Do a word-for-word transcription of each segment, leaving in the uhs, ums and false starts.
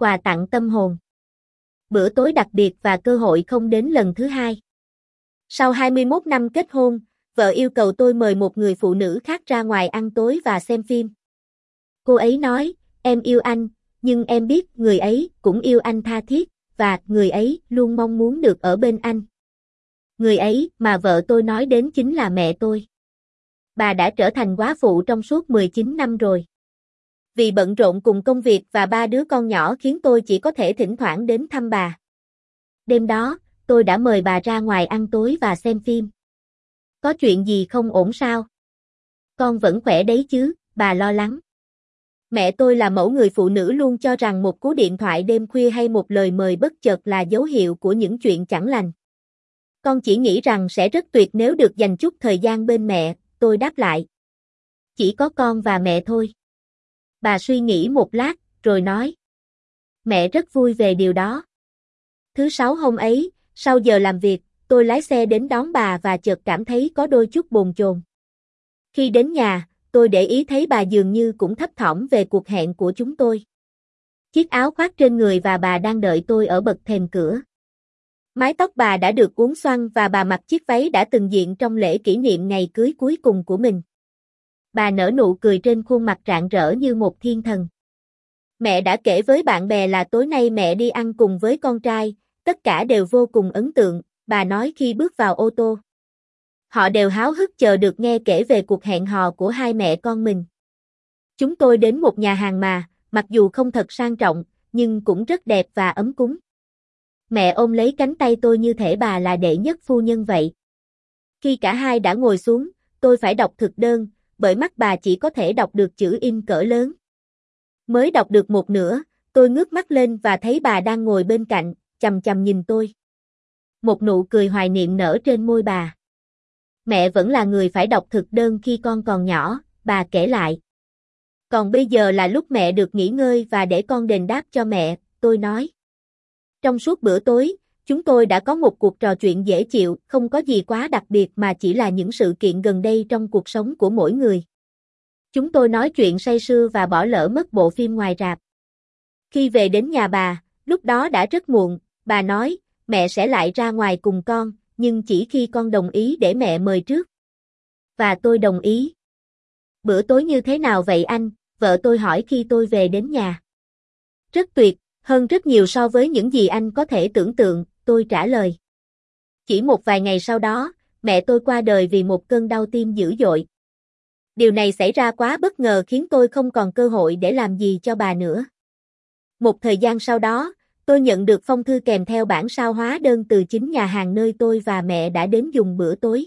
Quà tặng tâm hồn. Bữa tối đặc biệt và cơ hội không đến lần thứ hai. Sau hai mươi mốt năm kết hôn, vợ yêu cầu tôi mời một người phụ nữ khác ra ngoài ăn tối và xem phim. Cô ấy nói, em yêu anh, nhưng em biết người ấy cũng yêu anh tha thiết, và người ấy luôn mong muốn được ở bên anh. Người ấy mà vợ tôi nói đến chính là mẹ tôi. Bà đã trở thành góa phụ trong suốt mười chín năm rồi. Vì bận rộn cùng công việc và ba đứa con nhỏ khiến tôi chỉ có thể thỉnh thoảng đến thăm bà. Đêm đó, tôi đã mời bà ra ngoài ăn tối và xem phim. Có chuyện gì không ổn sao? Con vẫn khỏe đấy chứ, bà lo lắng. Mẹ tôi là mẫu người phụ nữ luôn cho rằng một cú điện thoại đêm khuya hay một lời mời bất chợt là dấu hiệu của những chuyện chẳng lành. Con chỉ nghĩ rằng sẽ rất tuyệt nếu được dành chút thời gian bên mẹ, tôi đáp lại. Chỉ có con và mẹ thôi. Bà suy nghĩ một lát, rồi nói. Mẹ rất vui về điều đó. Thứ sáu hôm ấy, sau giờ làm việc, tôi lái xe đến đón bà và chợt cảm thấy có đôi chút bồn chồn. Khi đến nhà, tôi để ý thấy bà dường như cũng thấp thỏm về cuộc hẹn của chúng tôi. Chiếc áo khoác trên người và bà đang đợi tôi ở bậc thềm cửa. Mái tóc bà đã được uốn xoăn và bà mặc chiếc váy đã từng diện trong lễ kỷ niệm ngày cưới cuối cùng của mình. Bà nở nụ cười trên khuôn mặt rạng rỡ như một thiên thần. Mẹ đã kể với bạn bè là tối nay mẹ đi ăn cùng với con trai, tất cả đều vô cùng ấn tượng, bà nói khi bước vào ô tô. Họ đều háo hức chờ được nghe kể về cuộc hẹn hò của hai mẹ con mình. Chúng tôi đến một nhà hàng mà, mặc dù không thật sang trọng, nhưng cũng rất đẹp và ấm cúng. Mẹ ôm lấy cánh tay tôi như thể bà là đệ nhất phu nhân vậy. Khi cả hai đã ngồi xuống, tôi phải đọc thực đơn, bởi mắt bà chỉ có thể đọc được chữ in cỡ lớn. Mới đọc được một nửa, tôi ngước mắt lên và thấy bà đang ngồi bên cạnh, chằm chằm nhìn tôi. Một nụ cười hoài niệm nở trên môi bà. Mẹ vẫn là người phải đọc thực đơn khi con còn nhỏ, bà kể lại. Còn bây giờ là lúc mẹ được nghỉ ngơi và để con đền đáp cho mẹ, tôi nói. Trong suốt bữa tối, chúng tôi đã có một cuộc trò chuyện dễ chịu, không có gì quá đặc biệt mà chỉ là những sự kiện gần đây trong cuộc sống của mỗi người. Chúng tôi nói chuyện say sưa và bỏ lỡ mất bộ phim ngoài rạp. Khi về đến nhà bà, lúc đó đã rất muộn, bà nói, mẹ sẽ lại ra ngoài cùng con, nhưng chỉ khi con đồng ý để mẹ mời trước. Và tôi đồng ý. Bữa tối như thế nào vậy anh? Vợ tôi hỏi khi tôi về đến nhà. Rất tuyệt, hơn rất nhiều so với những gì anh có thể tưởng tượng, tôi trả lời. Chỉ một vài ngày sau đó, mẹ tôi qua đời vì một cơn đau tim dữ dội. Điều này xảy ra quá bất ngờ khiến tôi không còn cơ hội để làm gì cho bà nữa. Một thời gian sau đó, tôi nhận được phong thư kèm theo bản sao hóa đơn từ chính nhà hàng nơi tôi và mẹ đã đến dùng bữa tối.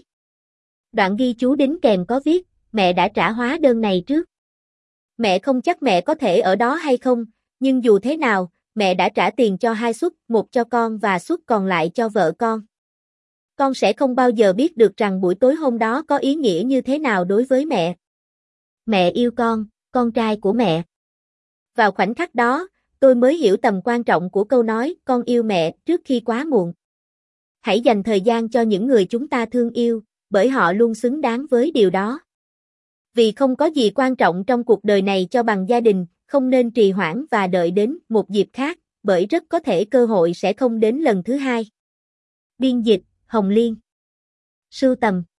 Đoạn ghi chú đính kèm có viết, mẹ đã trả hóa đơn này trước. Mẹ không chắc mẹ có thể ở đó hay không, nhưng dù thế nào, mẹ đã trả tiền cho hai suất, một cho con và suất còn lại cho vợ con. Con sẽ không bao giờ biết được rằng buổi tối hôm đó có ý nghĩa như thế nào đối với mẹ. Mẹ yêu con, con trai của mẹ. Vào khoảnh khắc đó, tôi mới hiểu tầm quan trọng của câu nói con yêu mẹ trước khi quá muộn. Hãy dành thời gian cho những người chúng ta thương yêu, bởi họ luôn xứng đáng với điều đó. Vì không có gì quan trọng trong cuộc đời này cho bằng gia đình, không nên trì hoãn và đợi đến một dịp khác, bởi rất có thể cơ hội sẽ không đến lần thứ hai. Biên dịch, Hồng Liên. Sưu tầm